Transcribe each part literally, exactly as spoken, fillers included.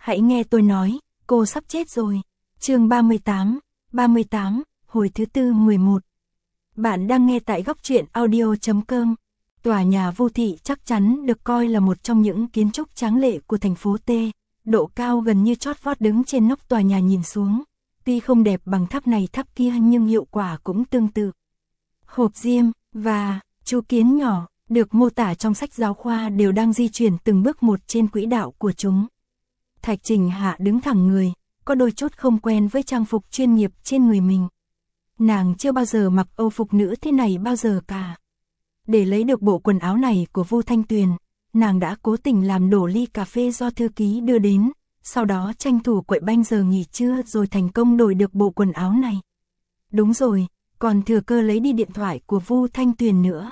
hãy nghe tôi nói, cô sắp chết rồi. Chương ba mươi tám, ba mươi tám, hồi thứ tư mười một. Bạn đang nghe tại góc truyện audio chấm com. Tòa nhà Vu Thị chắc chắn được coi là một trong những kiến trúc tráng lệ của thành phố T, độ cao gần như chót vót đứng trên nóc tòa nhà nhìn xuống. Tuy không đẹp bằng tháp này tháp kia nhưng hiệu quả cũng tương tự. Hộp diêm và chú kiến nhỏ được mô tả trong sách giáo khoa đều đang di chuyển từng bước một trên quỹ đạo của chúng. Thạch Trình Hạ đứng thẳng người, có đôi chút không quen với trang phục chuyên nghiệp trên người mình. Nàng chưa bao giờ mặc âu phục nữ thế này bao giờ cả. Để lấy được bộ quần áo này của Vu Thanh Tuyền, nàng đã cố tình làm đổ ly cà phê do thư ký đưa đến, sau đó tranh thủ quậy banh giờ nghỉ trưa rồi thành công đổi được bộ quần áo này. Đúng rồi, còn thừa cơ lấy đi điện thoại của Vu Thanh Tuyền nữa.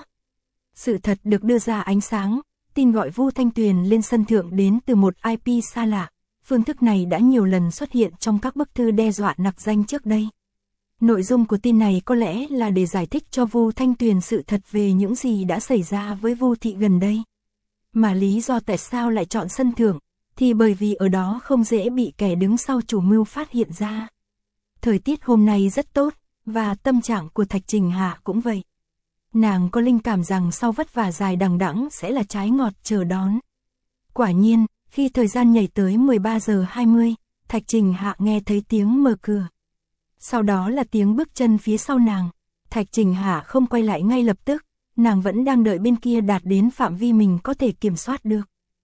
Sự thật được đưa ra ánh sáng, tin gọi Vu Thanh Tuyền lên sân thượng đến từ một i pê xa lạ. Phương thức này đã nhiều lần xuất hiện trong các bức thư đe dọa nặc danh trước đây. Nội dung của tin này có lẽ là để giải thích cho Vu Thanh Tuyền sự thật về những gì đã xảy ra với Vu Thị gần đây. Mà lý do tại sao lại chọn sân thượng, thì bởi vì ở đó không dễ bị kẻ đứng sau chủ mưu phát hiện ra. Thời tiết hôm nay rất tốt, và tâm trạng của Thạch Trình Hạ cũng vậy. Nàng có linh cảm rằng sau vất vả dài đằng đẵng sẽ là trái ngọt chờ đón. Quả nhiên, khi thời gian nhảy tới mười ba giờ hai mươi, Thạch Trình Hạ nghe thấy tiếng mở cửa. Sau đó là tiếng bước chân phía sau nàng. Thạch Trình Hạ không quay lại ngay lập tức, nàng vẫn đang đợi bên kia đạt đến phạm vi mình có thể kiểm soát được.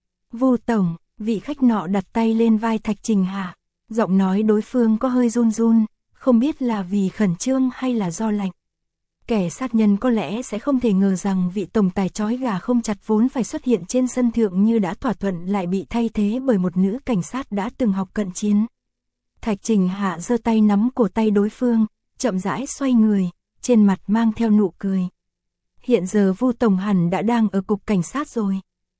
Vu tổng, vị khách nọ đặt tay lên vai Thạch Trình Hạ, giọng nói đối phương có hơi run run, không biết là vì khẩn trương hay là do lạnh. Kẻ sát nhân có lẽ sẽ không thể ngờ rằng vị tổng tài trói gà không chặt vốn phải xuất hiện trên sân thượng như đã thỏa thuận lại bị thay thế bởi một nữ cảnh sát đã từng học cận chiến. Thạch Trình Hạ giơ tay nắm cổ tay đối phương, chậm rãi xoay người, trên mặt mang theo nụ cười. Hiện giờ Vu tổng hẳn đã đang ở cục cảnh sát rồi.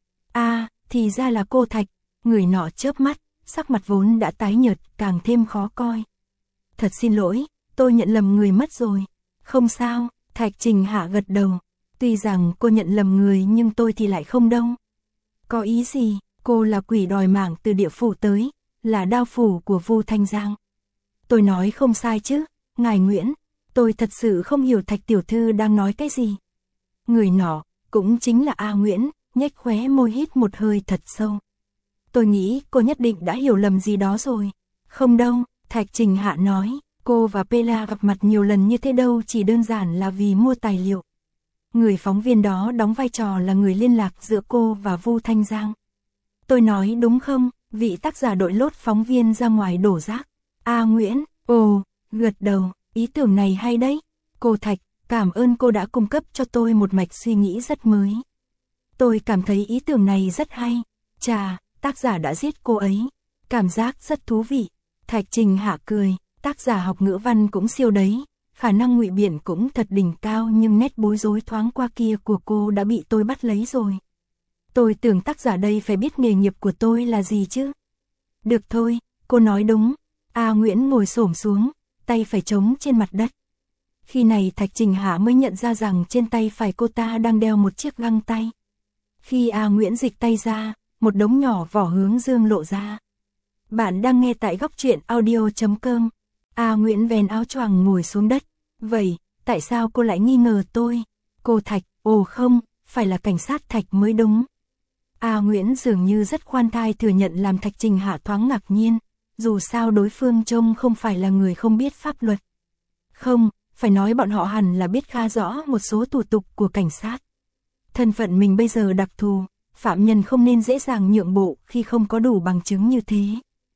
À, thì ra là cô Thạch, người nọ chớp mắt, sắc mặt vốn đã tái nhợt càng thêm khó coi. Thật xin lỗi, tôi nhận lầm người mất rồi. Không sao, Thạch Trình Hạ gật đầu. Tuy rằng cô nhận lầm người nhưng tôi thì lại không đâu. Có ý gì, cô là quỷ đòi mạng từ địa phủ tới, là đao phủ của Vu Thanh Giang. Tôi nói không sai chứ, ngài Nguyễn, tôi thật sự không hiểu Thạch tiểu thư đang nói cái gì. Người nọ, cũng chính là A Nguyễn, nhếch khóe môi hít một hơi thật sâu. Tôi nghĩ cô nhất định đã hiểu lầm gì đó rồi. Không đâu, Thạch Trình Hạ nói. Cô và Pela gặp mặt nhiều lần như thế đâu chỉ đơn giản là vì mua tài liệu. Người phóng viên đó đóng vai trò là người liên lạc giữa cô và Vu Thanh Giang. Tôi nói đúng không, vị tác giả đội lốt phóng viên ra ngoài đổ rác. A Nguyễn, ồ, gật đầu, ý tưởng này hay đấy. Cô Thạch, cảm ơn cô đã cung cấp cho tôi một mạch suy nghĩ rất mới. Tôi cảm thấy ý tưởng này rất hay. Chà, tác giả đã giết cô ấy. Cảm giác rất thú vị. Thạch Trình Hạ cười. Tác giả học ngữ văn cũng siêu đấy, khả năng ngụy biện cũng thật đỉnh cao nhưng nét bối rối thoáng qua kia của cô đã bị tôi bắt lấy rồi. Tôi tưởng tác giả đây phải biết nghề nghiệp của tôi là gì chứ. Được thôi, cô nói đúng. A Nguyễn ngồi xổm xuống, tay phải trống trên mặt đất. Khi này Thạch Trình Hạ mới nhận ra rằng trên tay phải cô ta đang đeo một chiếc găng tay. Khi A Nguyễn dịch tay ra, một đống nhỏ vỏ hướng dương lộ ra. Bạn đang nghe tại góc truyện audio chấm com. A Nguyễn vén áo choàng ngồi xuống đất. Vậy, tại sao cô lại nghi ngờ tôi? Cô Thạch, ồ không, phải là cảnh sát Thạch mới đúng. A Nguyễn dường như rất khoan thai thừa nhận làm Thạch Trình Hạ thoáng ngạc nhiên. Dù sao đối phương trông không phải là người không biết pháp luật. Không, phải nói bọn họ hẳn là biết khá rõ một số thủ tục của cảnh sát. Thân phận mình bây giờ đặc thù, phạm nhân không nên dễ dàng nhượng bộ khi không có đủ bằng chứng như thế.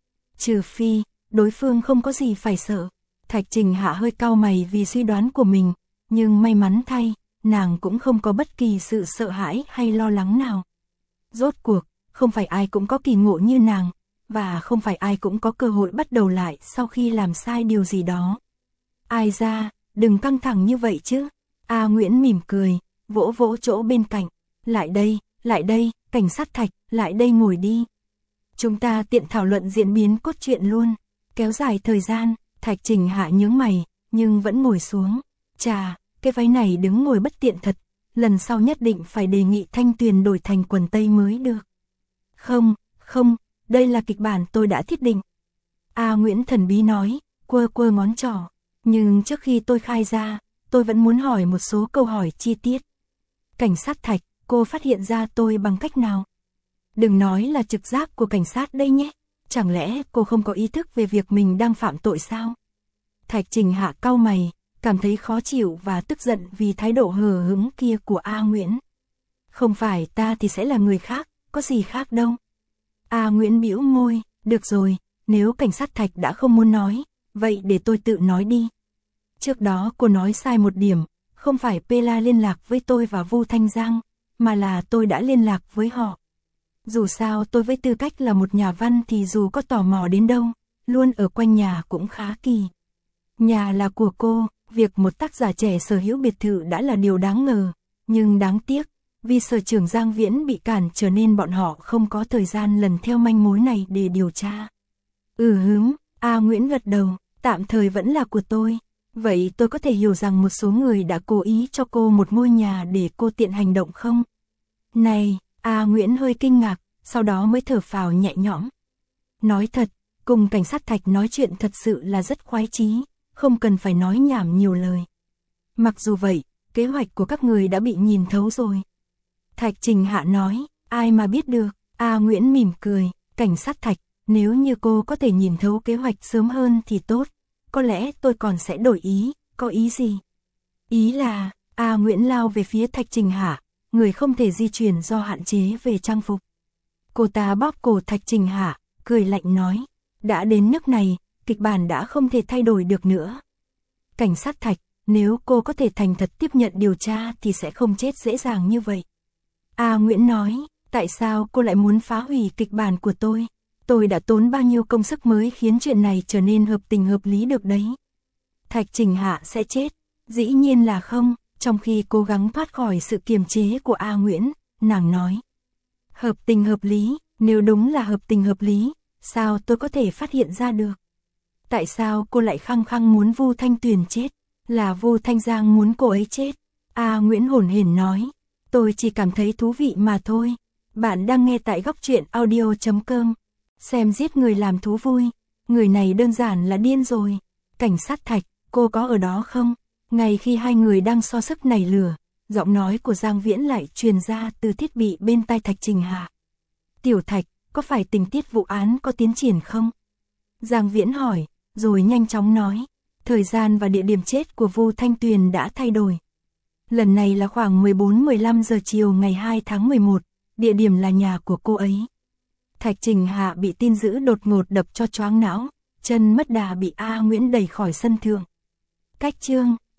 Trừ phi, đối phương không có gì phải sợ. Thạch Trình Hạ hơi cau mày vì suy đoán của mình, nhưng may mắn thay, nàng cũng không có bất kỳ sự sợ hãi hay lo lắng nào. Rốt cuộc, không phải ai cũng có kỳ ngộ như nàng, và không phải ai cũng có cơ hội bắt đầu lại sau khi làm sai điều gì đó. Ai ra, đừng căng thẳng như vậy chứ. A Nguyễn mỉm cười, vỗ vỗ chỗ bên cạnh. Lại đây, lại đây, cảnh sát Thạch, lại đây ngồi đi. Chúng ta tiện thảo luận diễn biến cốt truyện luôn. Kéo dài thời gian, Thạch Trình Hạ nhướng mày, nhưng vẫn ngồi xuống. Chà, cái váy này đứng ngồi bất tiện thật, lần sau nhất định phải đề nghị Thanh Tuyền đổi thành quần tây mới được. Không, không, đây là kịch bản tôi đã thiết định. A Nguyễn thần bí nói, quơ quơ ngón trỏ. Nhưng trước khi tôi khai ra, tôi vẫn muốn hỏi một số câu hỏi chi tiết. Cảnh sát Thạch, cô phát hiện ra tôi bằng cách nào? Đừng nói là trực giác của cảnh sát đây nhé. Chẳng lẽ cô không có ý thức về việc mình đang phạm tội sao? Thạch Trình Hạ cau mày, cảm thấy khó chịu và tức giận vì thái độ hờ hững kia của A Nguyễn. Không phải ta thì sẽ là người khác, có gì khác đâu. A Nguyễn bĩu môi, được rồi, nếu cảnh sát Thạch đã không muốn nói, vậy để tôi tự nói đi. Trước đó cô nói sai một điểm, không phải Pela liên lạc với tôi và Vu Thanh Giang, mà là tôi đã liên lạc với họ. Dù sao tôi với tư cách là một nhà văn thì dù có tò mò đến đâu, luôn ở quanh nhà cũng khá kỳ. Nhà là của cô, việc một tác giả trẻ sở hữu biệt thự đã là điều đáng ngờ, nhưng đáng tiếc, vì sở trưởng Giang Viễn bị cản trở nên bọn họ không có thời gian lần theo manh mối này để điều tra. Ừ hứm, A Nguyễn gật đầu, tạm thời vẫn là của tôi. Vậy tôi có thể hiểu rằng một số người đã cố ý cho cô một ngôi nhà để cô tiện hành động không? Này, A Nguyễn hơi kinh ngạc, sau đó mới thở phào nhẹ nhõm. Nói thật, cùng cảnh sát Thạch nói chuyện thật sự là rất khoái chí, không cần phải nói nhảm nhiều lời. Mặc dù vậy, kế hoạch của các người đã bị nhìn thấu rồi. Thạch Trình Hạ nói, ai mà biết được. A Nguyễn mỉm cười, cảnh sát Thạch, nếu như cô có thể nhìn thấu kế hoạch sớm hơn thì tốt. Có lẽ tôi còn sẽ đổi ý, có ý gì? Ý là, A Nguyễn lao về phía Thạch Trình Hạ, người không thể di chuyển do hạn chế về trang phục. Cô ta bóp cổ Thạch Trình Hạ, cười lạnh nói, đã đến nước này, kịch bản đã không thể thay đổi được nữa. Cảnh sát Thạch, nếu cô có thể thành thật tiếp nhận điều tra thì sẽ không chết dễ dàng như vậy. A Nguyễn nói, tại sao cô lại muốn phá hủy kịch bản của tôi? Tôi đã tốn bao nhiêu công sức mới khiến chuyện này trở nên hợp tình hợp lý được đấy. Thạch Trình Hạ sẽ chết, dĩ nhiên là không, trong khi cố gắng thoát khỏi sự kiềm chế của A Nguyễn, nàng nói. Hợp tình hợp lý, nếu đúng là hợp tình hợp lý, sao tôi có thể phát hiện ra được? Tại sao cô lại khăng khăng muốn Vu Thanh Tuyền chết? Là Vu Thanh Giang muốn cô ấy chết? A Nguyễn hổn hển nói, tôi chỉ cảm thấy thú vị mà thôi. Bạn đang nghe tại góc truyện audio chấm com. Xem giết người làm thú vui, người này đơn giản là điên rồi. Cảnh sát Thạch, cô có ở đó không? Ngay khi hai người đang so sức nảy lửa, giọng nói của Giang Viễn lại truyền ra từ thiết bị bên tai Thạch Trình Hạ. Tiểu Thạch, có phải tình tiết vụ án có tiến triển không? Giang Viễn hỏi, rồi nhanh chóng nói, thời gian và địa điểm chết của Vu Thanh Tuyền đã thay đổi. Lần này là khoảng mười bốn mười lăm giờ chiều ngày hai tháng mười một, địa điểm là nhà của cô ấy. Thạch Trình Hạ bị tin dữ đột ngột đập cho choáng não, chân mất đà bị A Nguyễn đẩy khỏi sân thượng. Cách chương